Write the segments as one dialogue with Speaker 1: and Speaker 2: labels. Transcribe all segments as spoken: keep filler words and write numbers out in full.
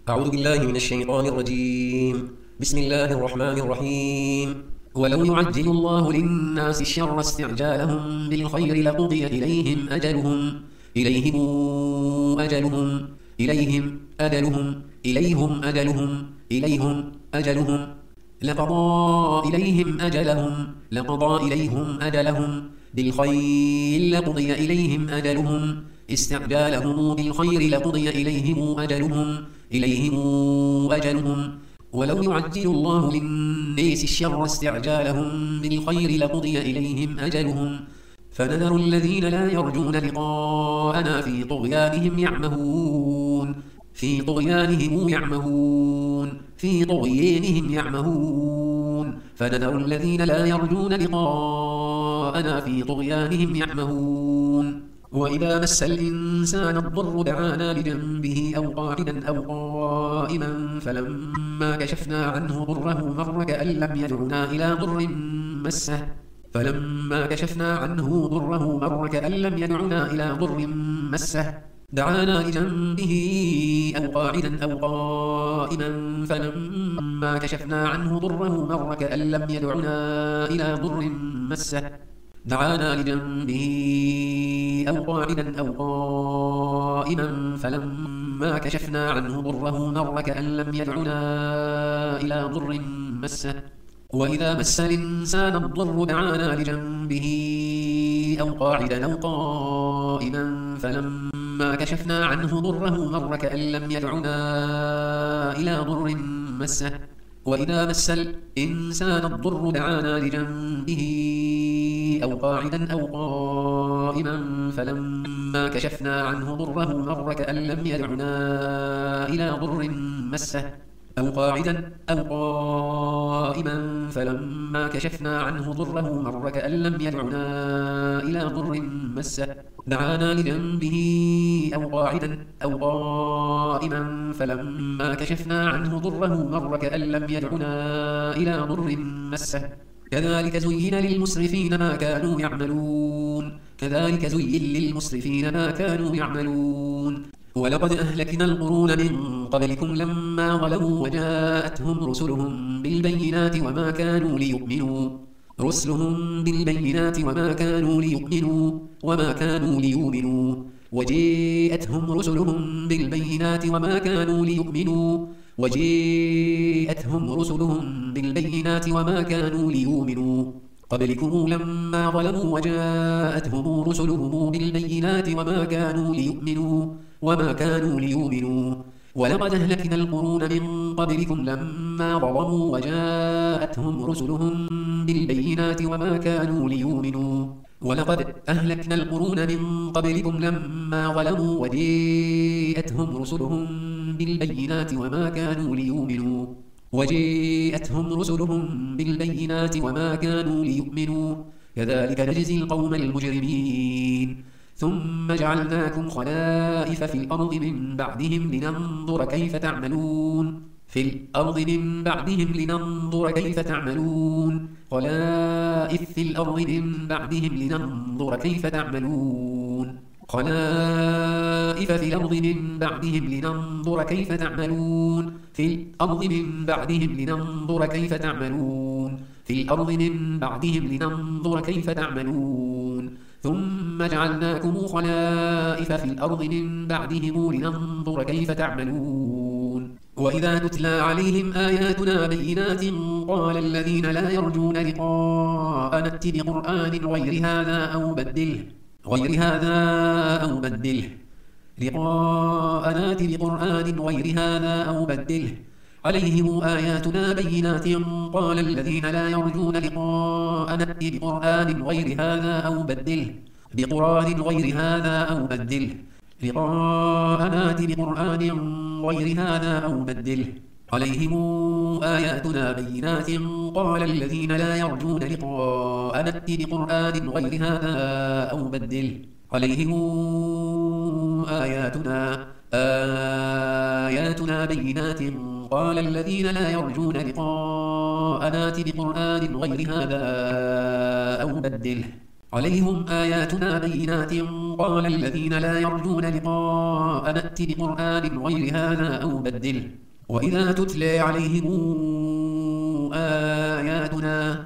Speaker 1: أعوذ بالله من الشيطان الرجيم. بسم الله الرحمن الرحيم. ولو يعجل الله للناس الشر استعجالهم بالخير لقضي إليهم أجلهم إليهم أجلهم إليهم أجلهم إليهم أجلهم إليهم أجلهم لقضى إليهم أجلهم لقضى إليهم أجلهم بالخير لقضي إليهم أجلهم استعجالهم بالخير لقضي إليهم أجلهم إليهم أجلهم ولو يعجل الله للناس الشر استعجالهم بالخير لقضي إليهم أجلهم فنذر الذين لا يرجون لقاءنا في طغيانهم يعمهون في طغيانهم يعمهون في طغيانهم يعمهون فنذر الذين لا يرجون لقاءنا في طغيانهم يعمهون وإذا مس الإنسان الضر دعانا لجنبه أو قاعدا أو قائما فلما كشفنا عنه ضره مر كأن لم يدعنا إلى ضر مسه فلما كشفنا عنه ضره مر كأن لم يدعنا إلى ضر مسه دعانا لجنبه أو قاعدا أو قائما فلما كشفنا عنه ضره مر كأن لم يدعنا إلى ضر مسه دعانا لجنبه أو قاعدا أو قائما فلما كشفنا عنه ضره مر كأن لم يدعنا إلى ضر مسه وإذا مس الإنسان الضر دعانا لجنبه أو قاعدا أو قائما فلما كشفنا عنه ضره مر كأن لم يدعنا إلى ضر مسه وإذا مس الإنسان الضر دعانا لجنبه أو قاعدا أو قائما فلما كشفنا عنه ضره مر كأن لم يدعنا إلى ضر مسه أو قاعدا أو قائما فلما كشفنا عنه ضره مر كأن لم يدعنا إلى ضر مسه دعانا لجنبه أو قاعدا أو قائما فلما كشفنا عنه ضره مر كأن لم يدعنا إلى ضر مسه كذلك زين للمسرفين ما كانوا يعملون كذلك زين للمسرفين ما كانوا يعملون ولقد أهلكنا القرون من قبلكم لما ظلموا وجاءتهم رسلهم بالبينات وما كانوا ليؤمنوا رسلهم بالبينات وما كانوا ليؤمنوا وما كانوا ليؤمنوا وجاءتهم رسلهم بالبينات وما كانوا ليؤمنوا وجاءتهم رسلهم بالبينات وما كانوا ليؤمنوا قبلكم لما ظلموا وجاءتهم رسلهم بالبينات وما كانوا ليؤمنوا وما كانوا ليؤمنوا ولقد أهلكنا القرون من قبلكم لما ظلموا وجاءتهم رسلهم بالبينات وما كانوا ليؤمنوا ولقد أهلكنا القرون من قبلكم لما ظلموا وجاءتهم رسلهم بالبينات وما كانوا ليؤمنوا وجاءتهم رسلهم بالبينات وما كانوا ليؤمنوا كذلك نجزي القوم المجرمين ثم جعلناكم خلائف في الأرض من بعدهم لننظر كيف تعملون في الأرض من بعدهم لننظر كيف تعملون خلائف في الأرض من بعدهم لننظر كيف تعملون خلائف في الأرض من بعدهم لننظر كيف تعملون في الأرض من بعدهم لننظر كيف تعملون في الأرض من بعدهم لننظر كيف تعملون ثم جعلناكم خلائف في الأرض من بعدهم لننظر كيف تعملون وإذا تتلى عليهم آياتنا بينات قال الذين لا يرجون لقاءنا ائت بقرآن غير هذا أو بدله غير هذا أو بدله لقاءنا ائت بقرآن غير هذا أو بدله عليهم آياتنا بينات قال الذين لا يرجون لقاءنا ائت بقرآن غير هذا أو بدله بقرآن غير هذا أو بدله لقاءنا ائت بقرآن غير هذا أو بدله عليهم آياتنا بينات قال الذين لا يرجون لقاءنا ائت بقرآن غير هذا أو بدله عليهم آياتنا آياتنا بينات قال الذين لا يرجون لقاءنا ائت بقرآن غير هذا أو بدله عليهم آياتنا بينات قال الذين لا يرجون لقاء نأت بقرآن غير هذا أو بدله وإذا تتلى عليهم آياتنا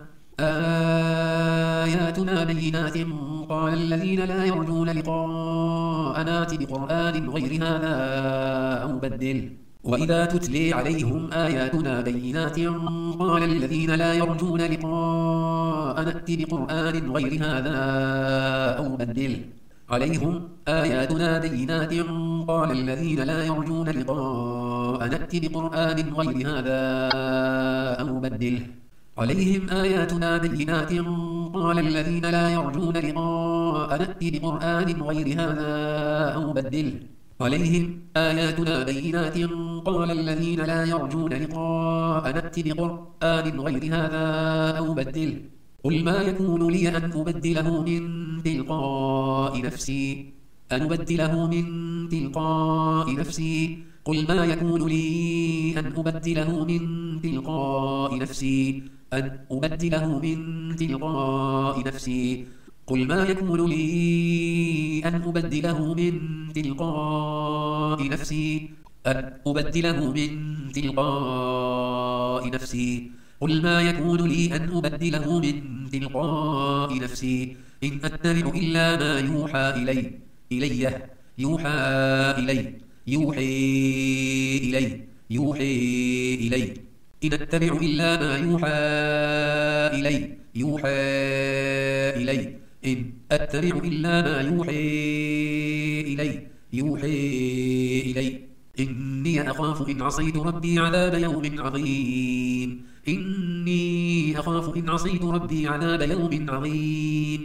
Speaker 1: آياتنا بينات قال الذين لا يرجون لقاء نأت بقرآن غير هذا أو بدله وإذا تتلي عليهم آياتنا بينات قال الذين لا يرجون لقاء نأت بقرآن غير هذا أو بدله عليهم آياتنا بينات قال الذين لا يرجون لقاء نأت بقرآن غير هذا أو بدله عليهم آياتنا بينات قال الذين لا يرجون لقاء نأت بقرآن غير هذا أو بدله عليهم آياتنا بينات قال الذين لا يرجون لقاء نأت بقرآن غير هذا أو بدله قل ما يكون لي أن أبدله من تلقاء نفسي أن أبدله من تلقاء نفسي قل ما يكون لي أن أبدله من تلقاء نفسي أن أبدله من تلقاء نفسي قل ما يكون لي أن أبدله من تلقاء نفسي أن أبدله من تلقاء نفسي قل ما يكون لي أن أبدله من تلقاء نفسي إن أتبع إلا ما يوحى إلي إلي يوحى إلي يوحي إلي يوحي إلي إن أتبع إلا ما يوحى إلي يوحى إلي إن أتبع إلا ما يوحي إلي يوحي إلي إني أخاف إن عصيت ربي عذاب يوم عظيم إني أخاف إن عصيت ربي عذاب يوم عظيم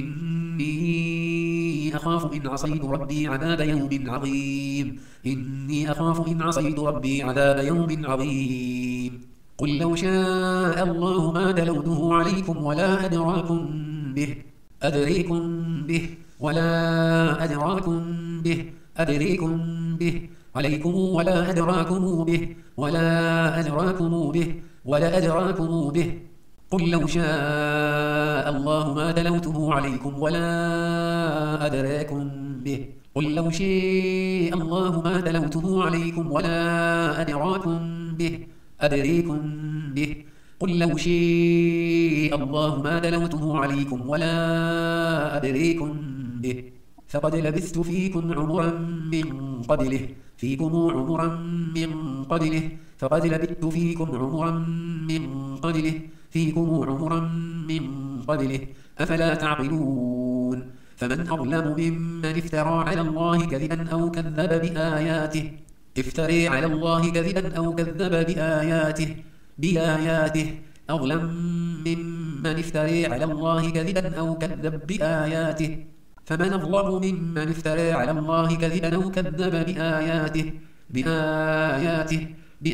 Speaker 1: إني أخاف إن عصيت ربي عذاب يوم عظيم إني أخاف إن عصيت ربي عذاب يوم عظيم قل لو شاء الله ما تلوته عليكم ولا أدراكم به أدريكم به ولا أدراكم به أدريكم به عليكم ولا أدراكم به ولا أدراكم به ولا أدراكم به قل لو شاء الله ما تلوته عليكم ولا أدراكم به قل لو شاء الله ما تلوته عليكم ولا أدراكم به أدريكم به قل لو شاء الله ما تلوته عليكم ولا أدريكم به فقد لبثت فيكم عمرا من قبله فيكم عمرا من قبله فقد لبثت فيكم عمرا من قبله فيكم عمرا من قبله أفلا تعقلون فمن أظلم ممن افترى على الله كذبا أو كذب بآياته افتري على الله كذبا أو كذب بآياته بآياته أظلم ممن افتري على الله كذبا أو كذب بآياته فمن أظلم ممن افترى على الله كذبا أو كذب بآياته بآياته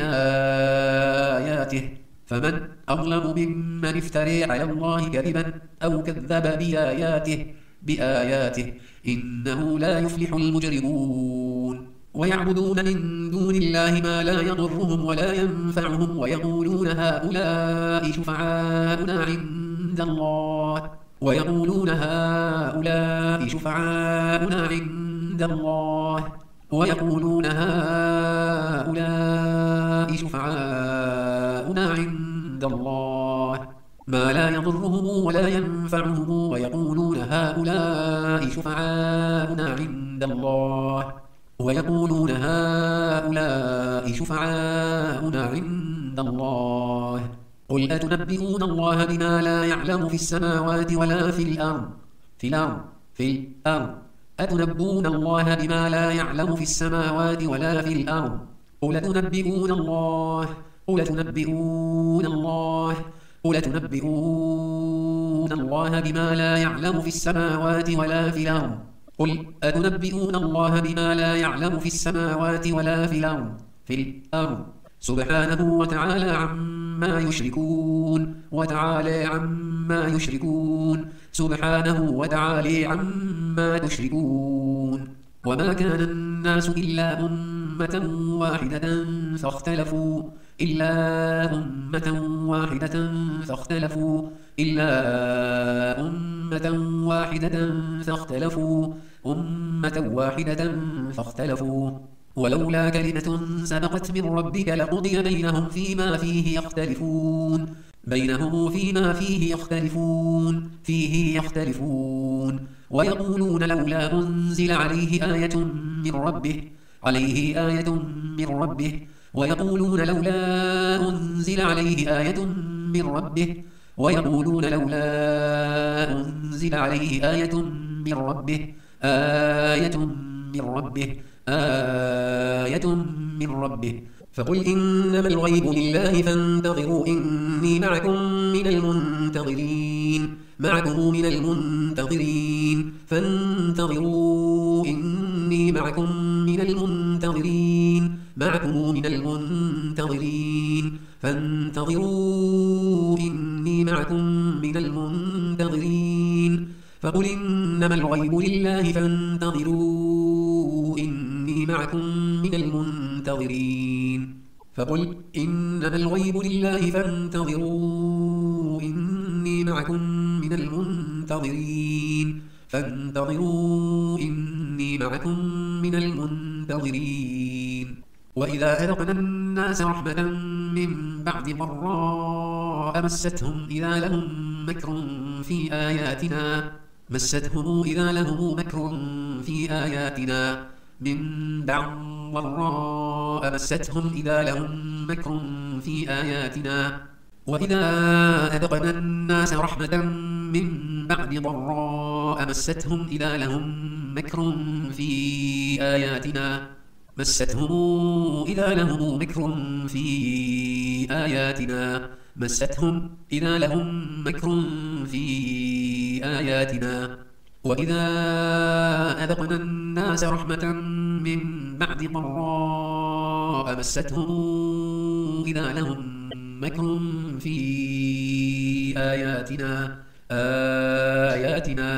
Speaker 1: بآياته فمن أظلم ممن افترى على الله كذبا أو كذب بآياته بآياته إنه لا يفلح المجرمون ويعبدون من دون الله ما لا يضرهم ولا ينفعهم ويقولون هؤلاء شفعاؤنا عند الله ويقولون هؤلاء شفعاؤنا عند الله ويقولون هؤلاء شفعاؤنا عند الله ما لا يضرهم ولا ينفعهم ويقولون هؤلاء شفعاؤنا عند الله ويقولون هؤلاء شفعاؤنا عند الله قل أتنبئون الله بما لا يعلم في السماوات ولا في الأرض في الأرض في الأرض أتنبئون الله بما لا يعلم في السماوات ولا في الأرض قل أتنبئون الله قل أتنبئون الله قل أتنبئون الله بما لا يعلم في السماوات ولا في الأرض قل أتنبئون الله بما لا يعلم في السماوات ولا في الأرض في الأرض سبحانه وتعالى عما يشركون وتعالى عما يشركون سبحانه وتعالى عما تشركون وما كان الناس إلا أمة واحدة فاختلفوا إلا أمة واحدة فاختلفوا إلا أمة واحدة فاختلفوا أمة واحدة فاختلفوا ولولا كلمة سبقت من ربك لقضي بينهم فيما فيه يختلفون بينهم فيما فيه يختلفون فيه يختلفون ويقولون لولا أنزل عليه آية من ربه عليه آية من ربه ويقولون لولا أنزل عليه آية من ربه ويقولون لولا أنزل عليه آية من ربه آية من ربه آية من ربه فقل إنما الغيب لله فانتظروا إني معكم من المنتظرين معكم من المنتظرين فانتظروا إني معكم من المنتظرين معكم من المنتظرين فانتظروا إني معكم من المنتظرين فقل إنما الغيب لله فانتظروا إني معكم من المنتظرين فقل إنما الغيب لله فانتظروا إني معكم من المنتظرين فانتظروا إني معكم من المنتظرين وإذا أذقنا الناس رحمة من بعد ضراء مستهم إذا لهم مكر في آياتنا مستهم إذا لهم مكر في آياتنا من بعد ضراء مستهم إذا لهم مكر في آياتنا وإذا أذقنا الناس رحمة من بعد ضراء مستهم إذا لهم مكر في آياتنا مستهم إذا لهم مكر في آياتنا مستهم إذا لهم مكر في آياتنا وإذا أذقنا الناس رحمة من بعد ضراء مستهم إذا لهم مكر في آياتنا آياتنا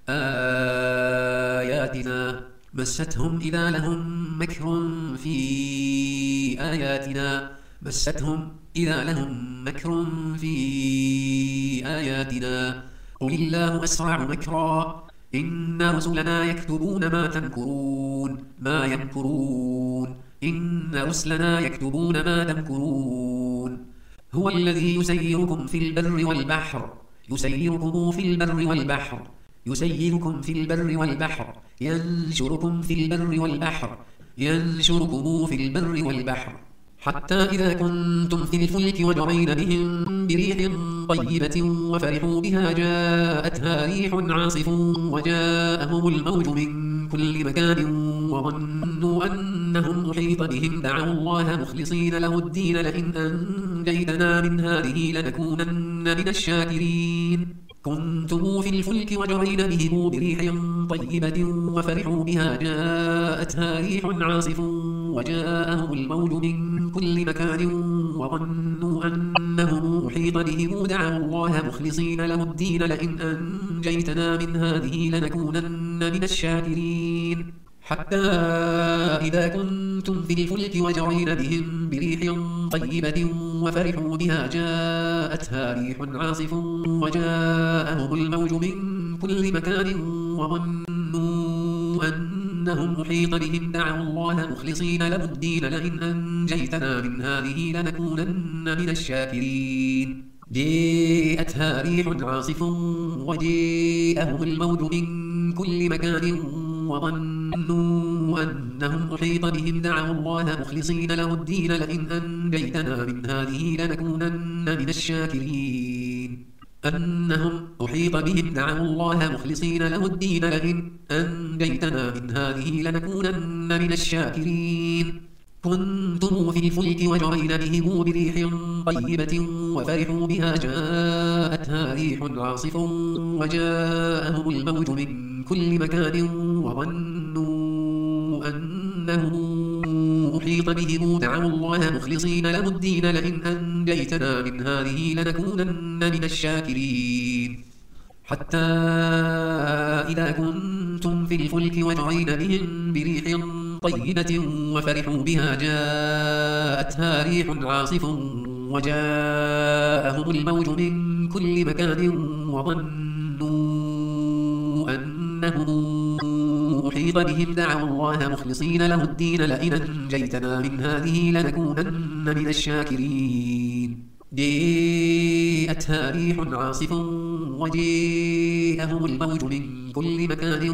Speaker 1: آياتنا مستهم إذا لهم مكر في آياتنا مستهم إذا لهم مكر في آياتنا قل الله أسرع مكرا إن رسلنا يكتبون ما تمكرون ما يمكرون إن رسلنا يكتبون ما تمكرون هو الذي يسيركم في البر والبحر يسيركم في البر والبحر يسيركم في البر والبحر ينشركم في البر والبحر ينشركم في البر والبحر حتى إذا كنتم في الفلك وجرين بهم بريح طيبة وفرحوا بها جاءتها ريح عاصف وجاءهم الموج من كل مكان وظنوا أنهم أحيط بهم دعوا الله مخلصين له الدين لئن أنجيتنا من هذه لنكونن من الشاكرين كنتم في الفلك وجرين بهم بريح طيبة وفرحوا بها جاءتها ريح عاصف وجاءهم الموج من كل مكان وظنوا أنهم أحيط بهم دعوا الله مخلصين له الدين لئن أنجيتنا من هذه لنكونن من الشاكرين حتى إذا كنتم في الفلك وجرين بهم بريح طيبة وفرحوا بها جاءتها ريح عاصف وجاءهم الموج من كل مكان وظنوا أنهم أحيط بهم دعوا الله مخلصين له الدين لئن أنجيتنا من هذه لنكونن من الشاكرين جاءتها ريح عاصف وجاءهم الموج من كل مكان وظنوا أنهم أحيط بهم دعوا الله مخلصين له الدين لئن أنجيتنا من هذه لنكونن من الشاكرين أنهم أحيط بهم دعوا الله مخلصين له الدين لئن أنجيتنا من هذه لنكونن من الشاكرين كنتم في الفلك وجرين بهم بريح طيبة وفرحوا بها جاءتها ريح عاصف وجاءهم الموج من كل مكان وظنوا أنهم أحيط بهم دعوا الله مخلصين له الدين لئن أنجيتنا من هذه لنكونن من الشاكرين حتى إذا كنتم في الفلك وجرين بهم بريح طيبة وفرحوا بها جاءتها ريح عاصف وجاءهم الموج من كل مكان وظنوا أنهم أحيط بهم دعوا الله مخلصين له الدين لئن أنجيتنا من هذه لنكونن من الشاكرين جاءتها ريح عاصف وجاءهم الموج من كل مكان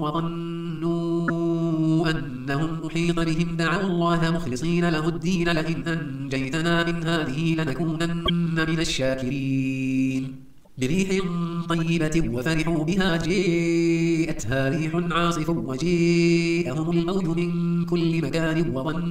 Speaker 1: وظنوا أنهم أحيط بهم دعوا الله مخلصين له الدين لئن أنجيتنا من هذه لنكونن من الشاكرين بريح طيبة وفرحوا بها جاءتها ريح عاصف وجاءهم الموج من كل مكان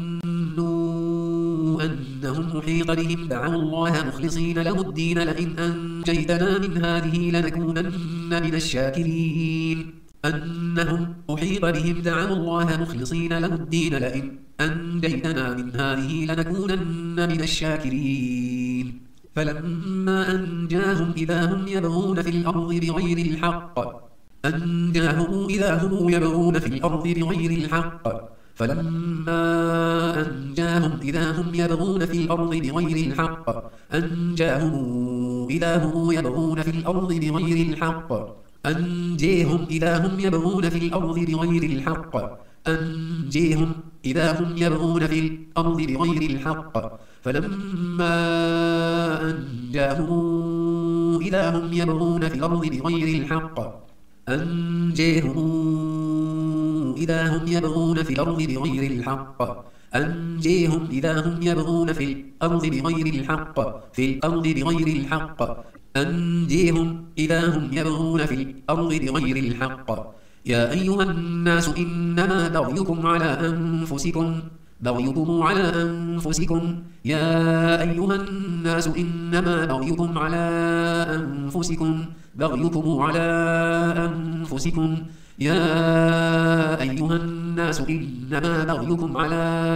Speaker 1: وظنوا أنهم أحيط بهم دعوا الله مخلصين له الدين لئن أنجيتنا من هذه لنكونن من الشاكرين أنهم أحيط بهم دعوا الله مخلصين له الدين لئن أنجيتنا من هذه لنكونن من الشاكرين فلما أنجاهم إذا هم يبغون في الأرض بغير الحق أنجاهم إذا هم يبغون في الأرض بغير الحق فلما أنجاهم إذا هم يبغون في الأرض بغير الحق أنجاهم إذا هم يبغون في الأرض بغير الحق أنجيهم إذا هم يبغون في الأرض بغير الحق أنجيهم إذا هم يبغون في الأرض بغير الحق فلما أنجاهم إذا هم يبغون في الأرض بغير الحق أنجيهم إذا هم يبغون في الأرض بغير الحق أنجيهم إذا هم يبغون في الأرض بغير الحق في الأرض بغير الحق أنجيهم إذا هم يبغون في الأرض بغير الحق يا أيها الناس إنما بغيكم على أنفسكم بغيكم على أنفسكم يا أيها الناس إنما بغيكم على أنفسكم بغيكم على أنفسكم يا أيها الناس إنما بغيكم على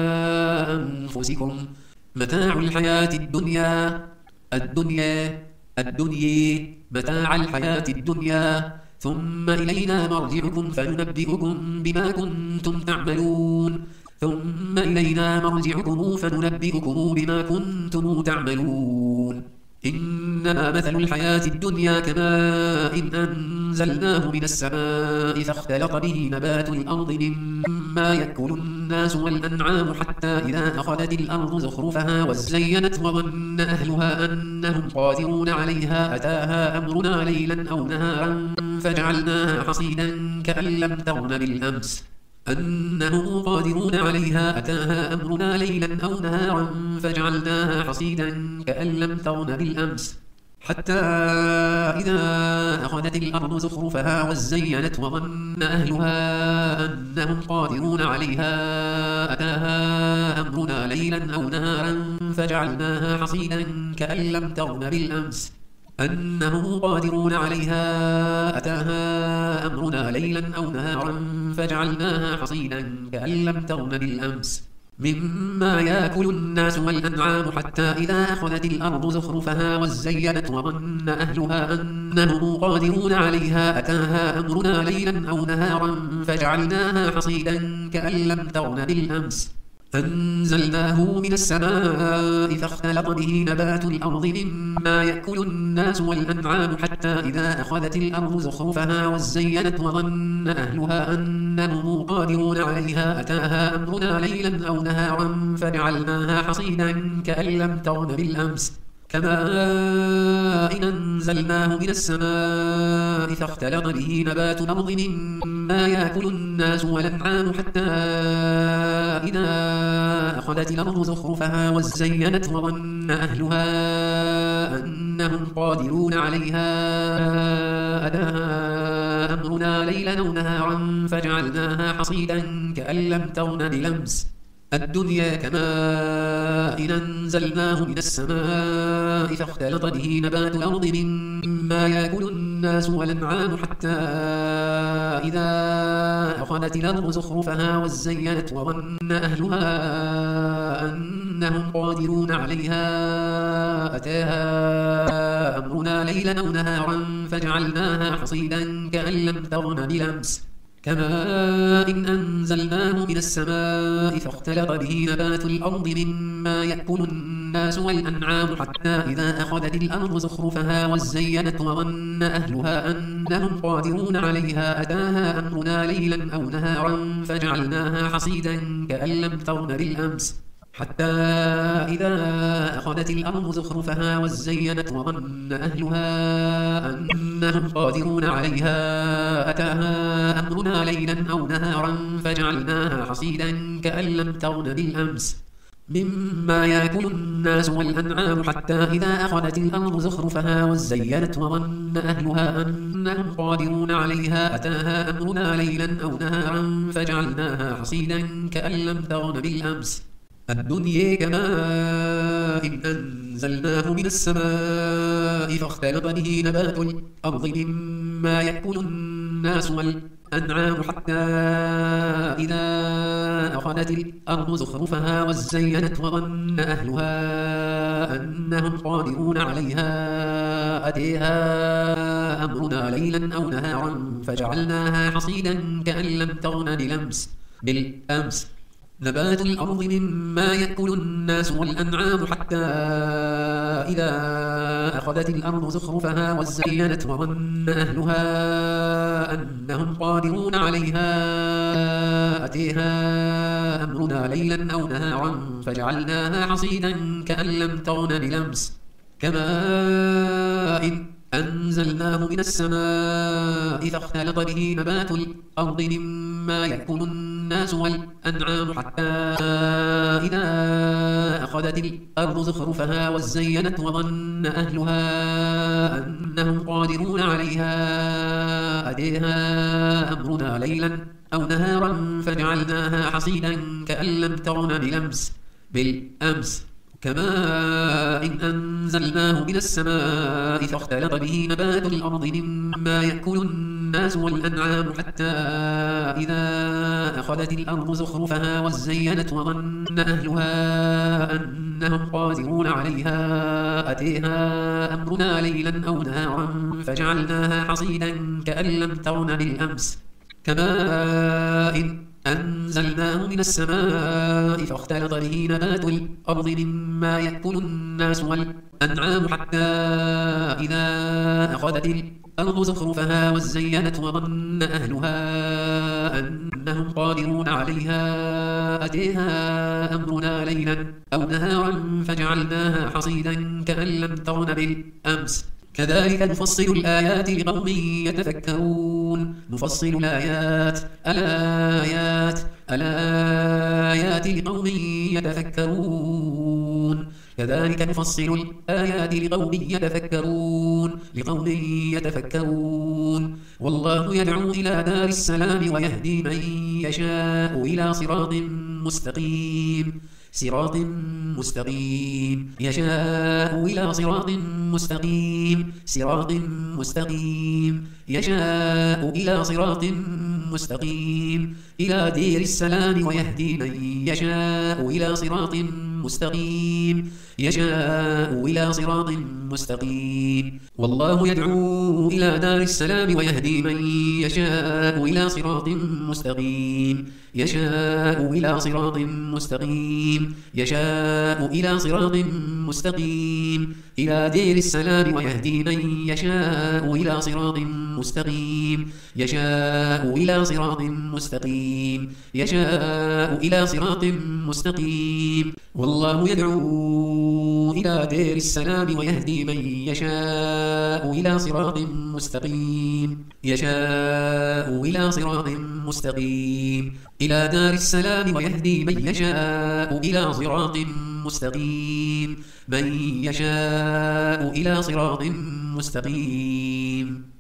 Speaker 1: أنفسكم متاع الحياة الدنيا الدنيا الدنيا متاع الحياة الدنيا ثم إلينا مرجعكم فننبئكم بما كنتم تعملون ثم إلينا مرجعكم فننبئكم بما كنتم تعملون إنما مثل الحياة الدنيا كماء إن أنزلناه من السماء فاختلط به نبات الأرض مما يأكل الناس والأنعام حتى إذا أخذت الأرض زخرفها وزينت وظن أهلها أنهم قادرون عليها أتاها أمرنا ليلا أو نهارا فجعلناها حصيدا كأن لم تغن بالأمس أنهم قادرون عليها أتاها أمرنا ليلا أو نهارا فجعلناها حصيدا كأن لم تغن بالأمس حتى إذا أخذت الأرض زخرفها وزينت وظن أهلها أنهم قادرون عليها أتاها أمرنا ليلا أو نهارا فجعلناها حصيدا كأن لم تغن بالأمس أنهم قادرون عليها أتاها أمرنا ليلا أو نهارا فجعلناها حصيدا كأن لم تغن بالأمس مما يأكل الناس والأنعام حتى إذا أخذت الأرض زخرفها وزينت وظن أهلها أنهم قادرون عليها أتاها أمرنا ليلا أو نهارا فجعلناها حصيدا كأن لم تغن بالأمس أنزلناه من السماء فاختلط به نبات الأرض مما يأكل الناس والأنعام حتى إذا أخذت الأرض زخرفها وزينت وظن أهلها أنهم قادرون عليها أتاها أمرنا ليلا أو نهارا فجعلناها حصيدا كأن لم تغن بالأمس كماء أنزلناه من السماء فاختلط به نبات الأرض مما يأكل الناس والأنعام حتى إذا أخذت الأرض زخرفها وزينت وظن أهلها أنهم قادرون عليها أتاها أمرنا ليلا أو نهارا فجعلناها حصيدا كأن لم تغن بالأمس الدنيا كماء أنزلناه من السماء فاختلط به نبات الأرض مما يأكل الناس والأنعام حتى إذا أخذت الأرض زخرفها وزينت وظن أهلها أنهم قادرون عليها أتاها أمرنا ليلا أو نهارا فجعلناها حصيدا كأن لم تغن بالأمس كماء إن أنزلناه من السماء فاختلط به نبات الأرض مما يأكل الناس والأنعام حتى إذا أخذت الأرض زخرفها وزينت وظن أهلها أنهم قادرون عليها أتاها أمرنا ليلا أو نهارا فجعلناها حصيدا كأن لم تغن بالأمس حتى إذا أخذت الأرض زخرفها وزينت وظن أهلها أنهم قادرون عليها أتاها أمرنا ليلا أو نهارا فجعلناها حصيدا كأن لم تغن بالأمس مما يأكل الناس والأنعام حتى إذا أخذت الأرض زخرفها وزينت وظن أهلها أنهم قادرون عليها أتاها أمرنا ليلا أو نهارا فجعلناها حصيدا كأن لم تغن بالأمس الدنيا كماء إن أنزلناه من السماء فاختلط به نبات الأرض مما يأكل الناس والأنعام حتى إذا أخذت الأرض زخرفها وزينت وظن أهلها أنهم قادرون عليها أتيها أمرنا ليلا أو نهارا فجعلناها حصيدا كأن لم تغن بالأمس بالأمس نبات الأرض مما يأكل الناس والأنعام حتى إذا أخذت الأرض زخرفها وزينت وظن أهلها أنهم قادرون عليها أتيها أمرنا ليلا أو نهارا فجعلناها حصيدا كأن لم تغن بالأمس كماء أنزلناه من السماء فاختلط به نبات الأرض مما يأكل الناس والأنعام حتى إذا أخذت الأرض زخرفها وزينت وظن أهلها أنهم قادرون عليها أتيها أمرنا ليلا أو نهارا فجعلناها حصيدا كأن لم تغن بالأمس بالأمس كماء إن أنزلناه من السماء فاختلط به نبات الأرض مما يأكل الناس والأنعام حتى إذا أخذت الأرض زخرفها وزينت وظن أهلها أنهم قادرون عليها أتيها أمرنا ليلا أو نهارا فجعلناها حصيدا كأن لم تغن بالأمس كماء أنزلناه من السماء فاختلط به نبات الأرض مما يأكل الناس والأنعام حتى إذا أخذت الأرض زخرفها وزينت وظن أهلها أنهم قادرون عليها أتيها أمرنا ليلا أو نهارا فجعلناها حصيدا كأن لم تغن بالأمس كذلك نفصل الآيات لقوم يتفكرون نفصل الآيات الآيات الآيات لقوم يتفكرون كذلك نفصل الآيات لقوم يتفكرون لقوم يتفكرون والله يدعو إلى دار السلام ويهدي من يشاء إلى صراط مستقيم صراط مستقيم يشاء إلى صراط مستقيم صراط مستقيم يشاء إلى صراط مستقيم إلى دير السلام ويهدي من يشاء إلى صراط مستقيم يشاء إلى صراط مستقيم والله يدعو إلى دار السلام ويهدي من يشاء إلى صراط مستقيم يشاء إلى صراط مستقيم يشاء إلى صراط مستقيم إلى دير السلام ويهدي من يشاء إلى صراط مستقيم يشاء إلى صراط مستقيم يشاء إلى صراط مستقيم والله يدعو إلى دير السلام ويهدي من يشاء إلى صراط مستقيم يشاء إلى صراط مستقيم إلى دار السلام ويهدي من يشاء إلى صراط مستقيم من يشاء إلى صراط مستقيم